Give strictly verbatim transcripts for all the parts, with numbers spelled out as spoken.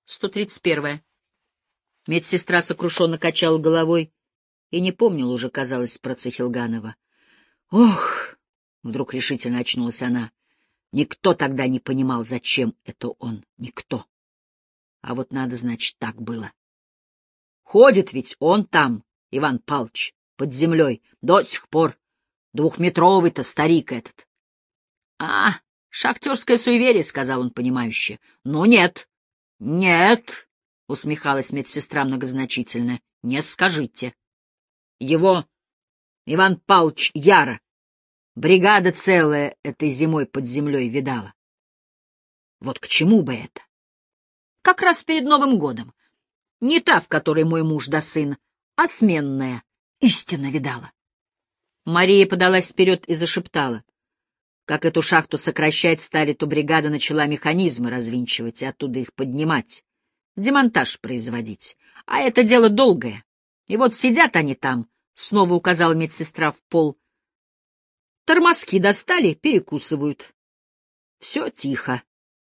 сто тридцать первое. Медсестра сокрушенно качала головой и не помнила уже, казалось, про Цихилганова. «Ох!» — вдруг решительно очнулась она. «Никто тогда не понимал, зачем это он. Никто. А вот надо, значит, так было. Ходит ведь он там, Иван Павлович, под землей, до сих пор. Двухметровый-то старик этот». «А, шахтерское суеверие», — сказал он понимающе. «Ну нет, нет», — усмехалась медсестра многозначительно, — «не скажите. Его, Иван Павлович, яро. Бригада целая этой зимой под землей видала. Вот к чему бы это? Как раз перед Новым годом. Не та, в которой мой муж да сын, а сменная. Истинно видала». Мария подалась вперед и зашептала. Как эту шахту сокращать стали, то бригада начала механизмы развинчивать и оттуда их поднимать, демонтаж производить. А это дело долгое. И вот сидят они там, — снова указала медсестра в пол. Тормозки достали, перекусывают. Все тихо.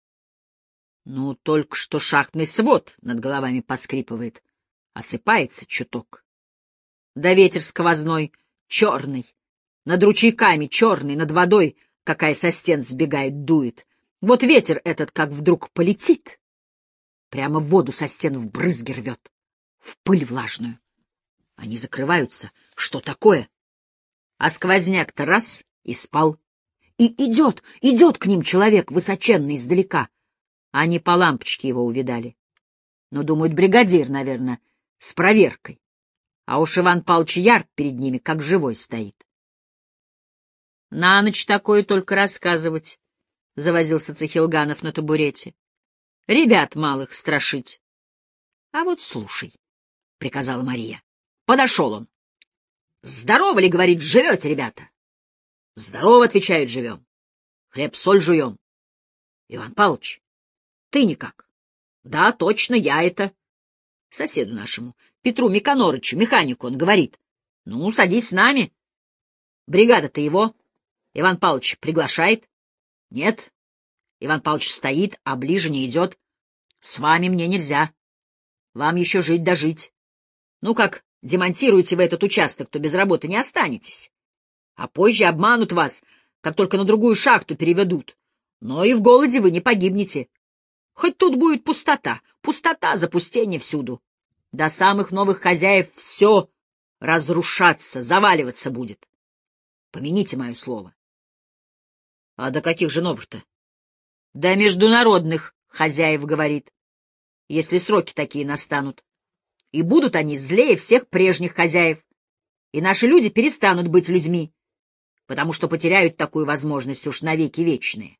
Ну, только что шахтный свод над головами поскрипывает, осыпается чуток. Да ветер сквозной, черный, над ручейками черный, над водой, какая со стен сбегает, дует. Вот ветер этот как вдруг полетит, прямо в воду со стен в брызги рвет, в пыль влажную. Они закрываются. Что такое? А сквозняк-то раз — и спал. И идет, идет к ним человек высоченный издалека. Они по лампочке его увидали. Но думают, бригадир, наверное, с проверкой. А уж Иван Павлович Яр перед ними как живой стоит. — На ночь такое только рассказывать, — завозился Цихилганов на табурете. — Ребят малых страшить. — А вот слушай, — приказала Мария. Подошел он. — Здорово ли, — говорит, — живете, ребята? — Здорово, — отвечают, — живем. Хлеб-соль жуем. — Иван Павлович, ты никак? — Да, точно, я это. Соседу нашему, Петру Миконорычу, механику, он говорит. — Ну, садись с нами. Бригада-то его. Иван Павлович приглашает. — Нет. Иван Павлович стоит, а ближе не идет. — С вами мне нельзя. Вам еще жить да жить. Ну, как демонтируете вы этот участок, то без работы не останетесь. А позже обманут вас, как только на другую шахту переведут. Но и в голоде вы не погибнете. Хоть тут будет пустота, пустота, запустение всюду. До самых новых хозяев все разрушаться, заваливаться будет. Помяните мое слово. А до каких же новых-то? До международных хозяев, говорит, если сроки такие настанут. И будут они злее всех прежних хозяев. И наши люди перестанут быть людьми, потому что потеряют такую возможность уж навеки вечные.